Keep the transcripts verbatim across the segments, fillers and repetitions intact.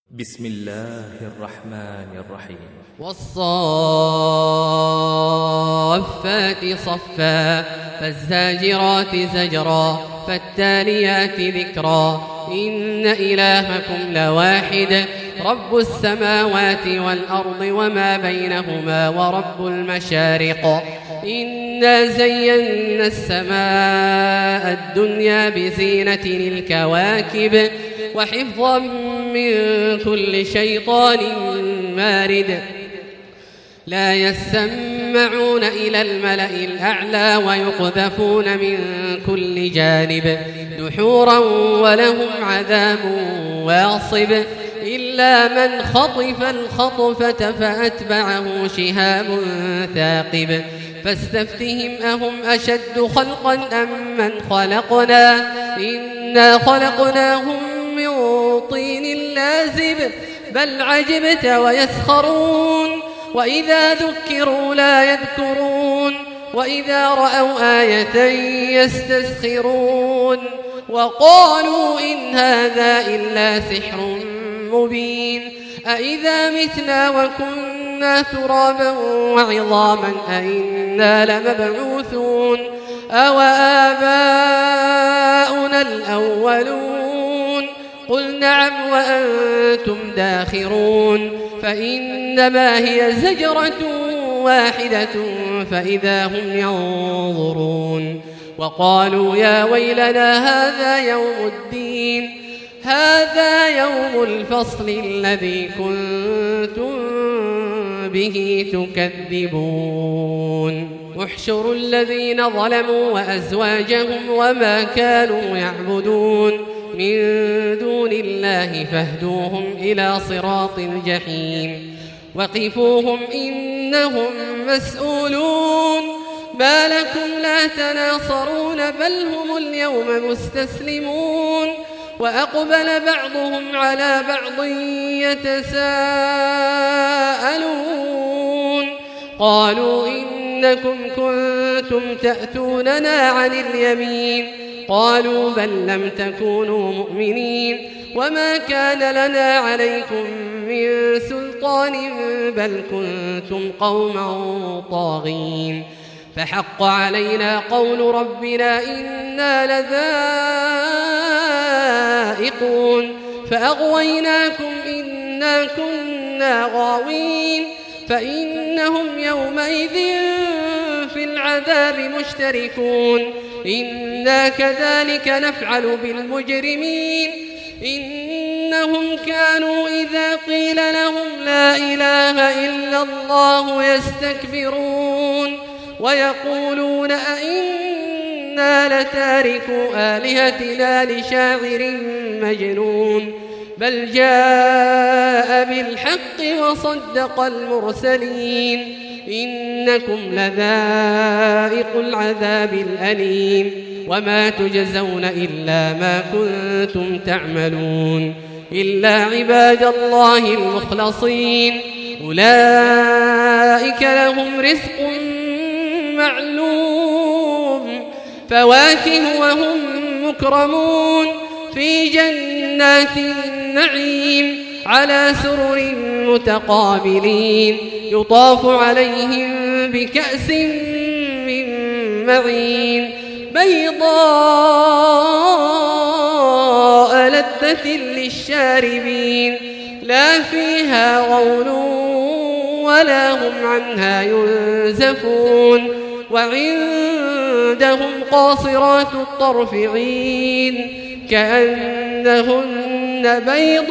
بسم الله الرحمن الرحيم. والصافات صفا فالزاجرات زجرا فالتاليات ذكرا إن إلهكم لواحد رب السماوات والأرض وما بينهما ورب المشارق إنا زينا السماء الدنيا بزينة الكواكب وحفظا من كل شيطان مارد لا يسمعون إلى الملأ الأعلى ويقذفون من كل جانب دحورا ولهم عذاب واصب إلا من خطف الخطفة فأتبعه شهاب ثاقب فاستفتهم أهم أشد خلقا أم من خلقنا إنا خلقناهم من طين لازب بل عجبت ويسخرون وإذا ذكروا لا يذكرون وإذا رأوا آية يستسخرون وقالوا إن هذا إلا سحر مبين أإذا متنا وكنا ترابا وعظاما أإنا لمبعوثون أو آباؤنا الأولون قل نعم وأنتم داخرون فإنما هي زجرة واحدة فإذا هم ينظرون وقالوا يا ويلنا هذا يوم الدين هذا يوم الفصل الذي كنتم به تكذبون احشروا الذين ظلموا وأزواجهم وما كانوا يعبدون من دون الله فاهدوهم إلى صراط الجحيم وقفوهم إنهم مسؤولون ما لكم لا تناصرون بل هم اليوم مستسلمون وأقبل بعضهم على بعض يتساءلون قالوا إنكم كنتم تأتوننا عن اليمين قالوا بل لم تكونوا مؤمنين وما كان لنا عليكم من سلطان بل كنتم قوما طاغين فحق علينا قول ربنا إنا لذائقون فأغويناكم إنا كنا غاوين فإنهم يومئذ في العذاب مشتركون إنا كذلك نفعل بالمجرمين إنهم كانوا إذا قيل لهم لا إله إلا الله يستكبرون ويقولون أئنا لتاركو آلهتنا لشاعر مجنون بل جاء بالحق وصدق المرسلين إنكم لذائق العذاب الأليم وما تجزون إلا ما كنتم تعملون إلا عباد الله المخلصين أولئك لهم رزق معلوم فواكه وهم مكرمون في جنات النعيم على سرر متقابلين يطاف عليهم بكأس من معين بيضاء لذة للشاربين لا فيها غول ولا هم عنها ينزفون وعندهم قاصرات الطرف عين كأنهن بيض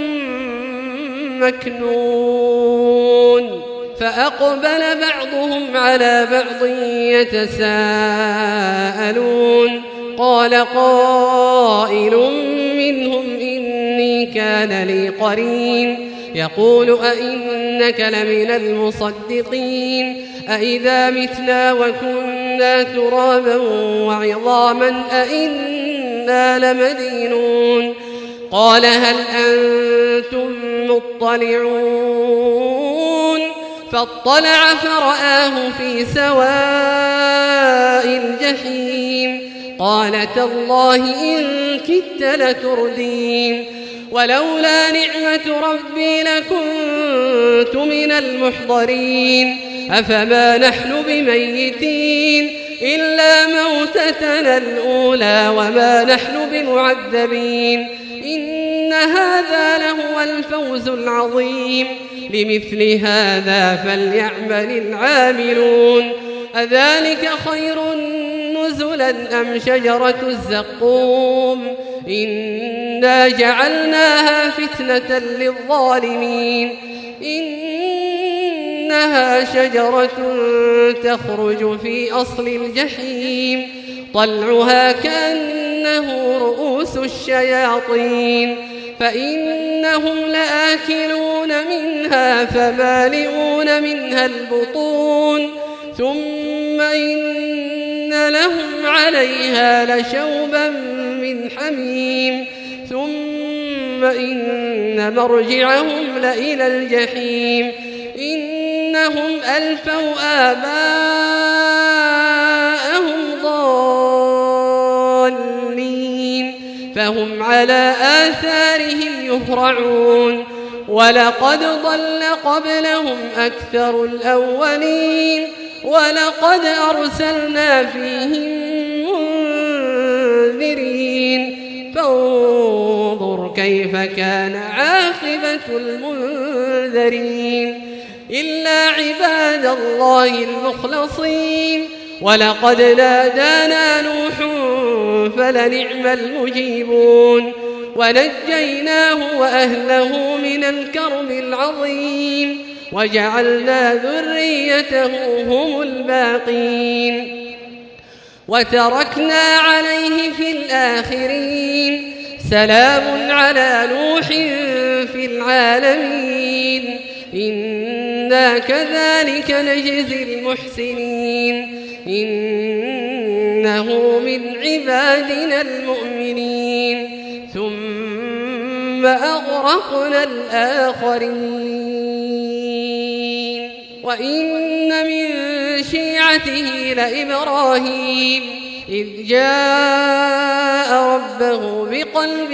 مكنون فأقبل بعضهم على بعض يتساءلون قال قائل منهم إني كان لي قرين يقول أئنك لمن المصدقين أئذا متنا وكنا ترابا وعظاما أئنا لمدينون قال هل أنتم مطلعون فاطلع فرآه في سواء الجحيم قال تالله إن كدت لتردين ولولا نعمة ربي لكنت من المحضرين أفما نحن بميتين إلا موتتنا الأولى وما نحن بمعذبين إن هذا لهو الفوز العظيم لمثل هذا فليعمل العاملون أذلك خير نزلا أم شجرة الزقوم إنا جعلناها فتنة للظالمين إنها شجرة تخرج في أصل الجحيم طلعها كأنه رؤوس الشياطين فإنهم لآكلون منها فمالئون منها البطون ثم إن لهم عليها لشوبا من حميم ثم إن مرجعهم لإلى الجحيم إنهم ألفوا آباءهم ضالين فهم على آثارهم يهرعون ولقد ضل قبلهم أكثر الأولين ولقد أرسلنا فيهم منذرين فانظر كيف كان عاقبة المنذرين إلا عباد الله المخلصين ولقد نادانا نوح فلنعم المجيبون ونجيناه وأهله من الكرب العظيم وجعلنا ذريته هم الباقين وتركنا عليه في الآخرين سلام على نوح في العالمين إنا كذلك نجزي المحسنين إنه من عبادنا المؤمنين ثم أغرقنا الآخرين وإن من شيعته لإبراهيم إذ جاء ربه بقلب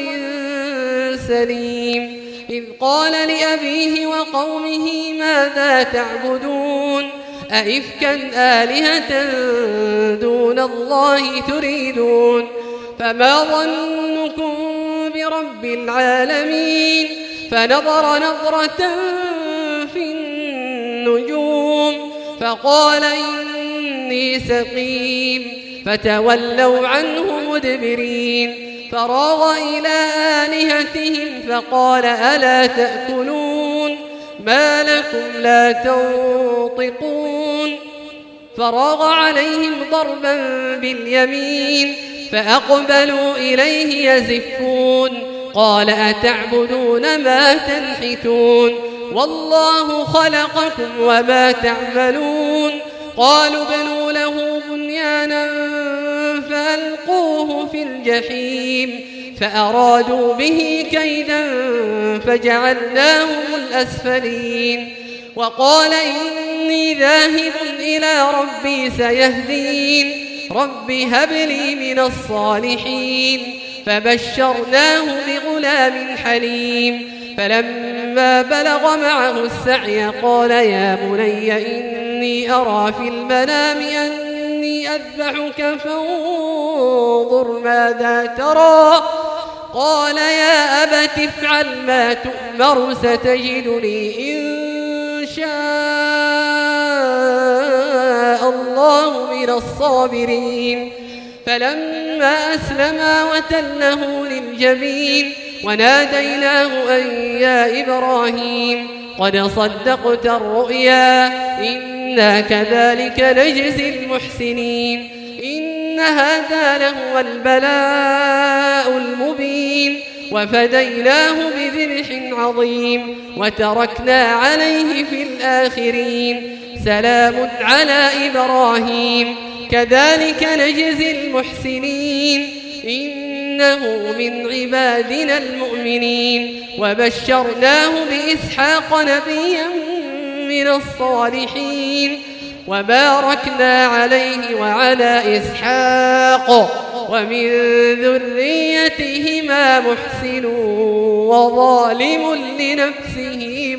سليم إذ قال لأبيه وقومه ماذا تعبدون أئفكا آلهة دون الله تريدون فما ظنكم برب العالمين فنظر نظرة في النجوم فقال إني سقيم فتولوا عنه مدبرين فراغ إلى آلهتهم فقال ألا تأكلون ما لكم لا تنطقون فراغ عليهم ضربا باليمين فأقبلوا إليه يزفون قال أتعبدون ما تنحتون والله خلقكم وما تعملون قالوا بنوا له بنيانا فألقوه في الجحيم فأرادوا به كيدا فجعلناهم الأسفلين وقال إني ذاهب إلى ربي سيهدين رب هب لي من الصالحين فبشرناه بغلام حليم فلما بلغ معه السعي قال يا بني إني أرى في المنام أني أذبحك فانظر ماذا ترى قال يا أبت افعل ما تؤمر ستجدني إن شاء الله من الصابرين فلما أسلما وتله للجبين وناديناه أن يا إبراهيم قد صدقت الرؤيا إنا كذلك نجزي المحسنين إن هذا لهو البلاء المبين وفديناه بذبح عظيم وتركنا عليه في الآخرين سلام على إبراهيم كذلك نجزي المحسنين إنه من عبادنا المؤمنين وبشرناه بإسحاق نبيا من الصالحين وباركنا عليه وعلى إسحاق ومن ذريتهما محسن وظالم لنفسه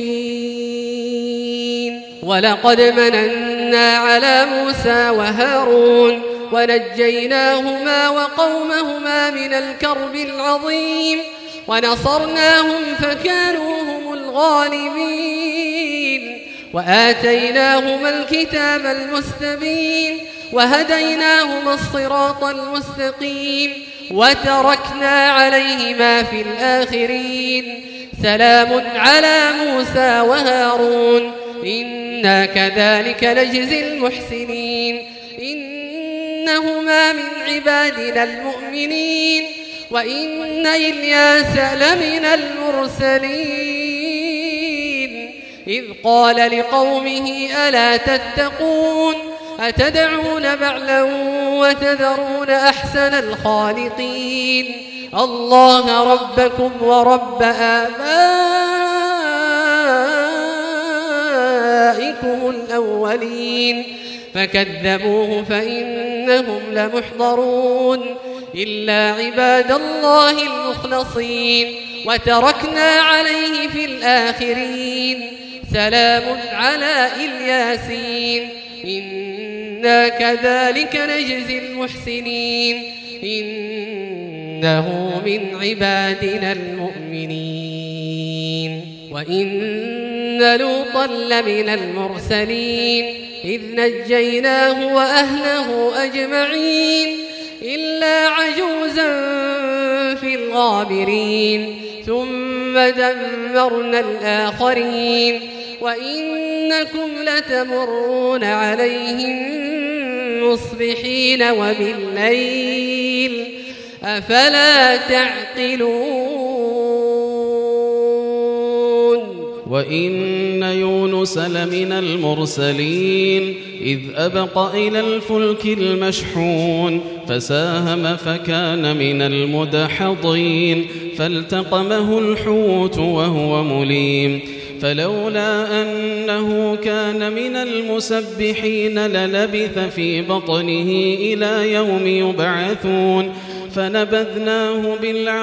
مبين. ولقد مننا على موسى وهارون ونجيناهما وقومهما من الكرب العظيم ونصرناهم فكانوا هم الغالبين. وآتيناهما الكتاب المستبين وهديناهما الصراط المستقيم وتركنا عليهما في الآخرين. سلام على موسى وهارون إنا كذلك نجزي المحسنين إنهما من عبادنا المؤمنين وإن إلياس لمن المرسلين إذ قال لقومه ألا تتقون أتدعون بعلا وتذرون أحسن الخالقين الله ربكم ورب آبائكم الأولين فكذبوه فإنهم لمحضرون إلا عباد الله المخلصين وتركنا عليه في الآخرين. سلام على الياسين إنا كذلك نجزي المحسنين إنه من عبادنا المؤمنين. وإن لوطا لمن المرسلين إذ نجيناه وأهله أجمعين إلا عجوزا في الغابرين ثم دمرنا الآخرين وإنكم لتمرون عليهم مصبحين وبالليل أفلا تعقلون. وإن يونس لمن المرسلين إذ أبق إلى الفلك المشحون فساهم فكان من المدحضين فالتقمه الحوت وهو مليم فلولا أنه كان من المسبحين للبث في بطنه إلى يوم يبعثون فنبذناه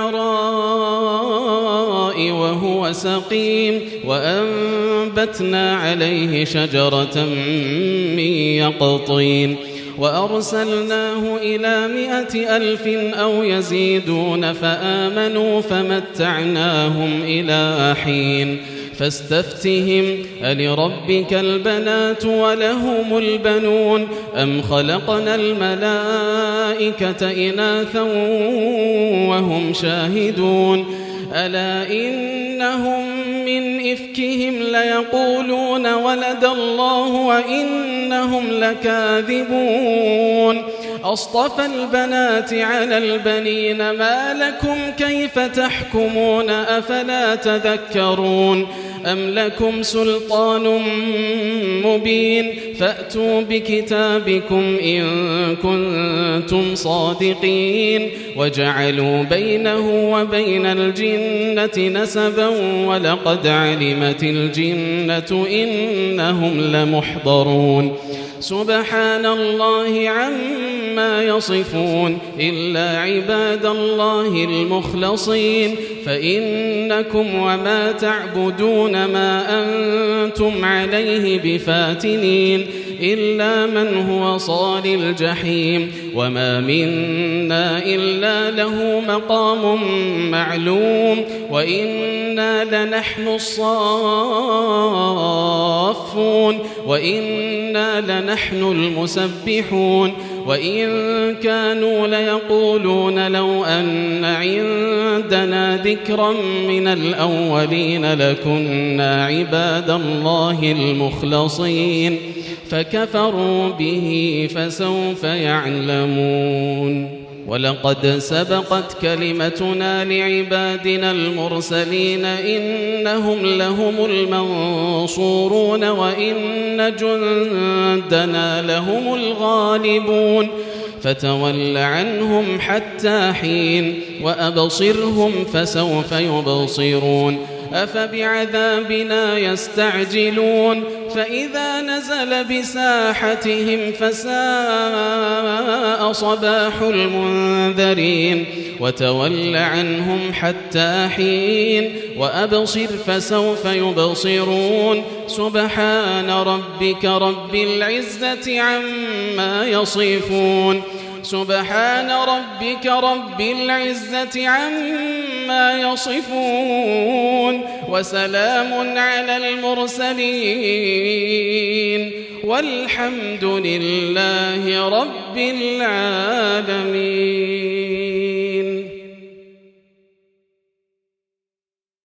بالعراء وهو سقيم وأنبتنا عليه شجرة من يقطين وأرسلناه إلى مائة ألف أو يزيدون فآمنوا فمتعناهم إلى حين فاستفتهم ألربك البنات ولهم البنون أم خلقنا الملائكة إناثا وهم شاهدون ألا إنهم من إفكهم ليقولون ولد الله وإنهم لكاذبون أصطفى البنات على البنين ما لكم كيف تحكمون أفلا تذكرون أم لكم سلطان مبين فأتوا بكتابكم إن كنتم صادقين وجعلوا بينه وبين الجنة نسبا ولقد علمت الجنة إنهم لمحضرون سبحان الله عما يصفون إلا عباد الله المخلصين فإنكم وما تعبدون ما أنتم عليه بفاتنين إلا من هو صال الجحيم وما منا إلا له مقام معلوم وإنا لنحن الصافون وإنا لنحن المسبحون وإن كانوا ليقولون لو أن عندنا ذكرا من الأولين لكنا عباد الله المخلصين فكفروا به فسوف يعلمون ولقد سبقت كلمتنا لعبادنا المرسلين إنهم لهم المنصورون وإن جندنا لهم الغالبون فتول عنهم حتى حين وأبصرهم فسوف يبصرون أفبعذابنا يستعجلون فإذا نزل بساحتهم فساء صباح المنذرين وتول عنهم حتى حين وأبصر فسوف يبصرون سبحان ربك رب العزة عما يصفون سبحان ربك رب العزة عما يصفون وسلام على المرسلين والحمد لله رب العالمين.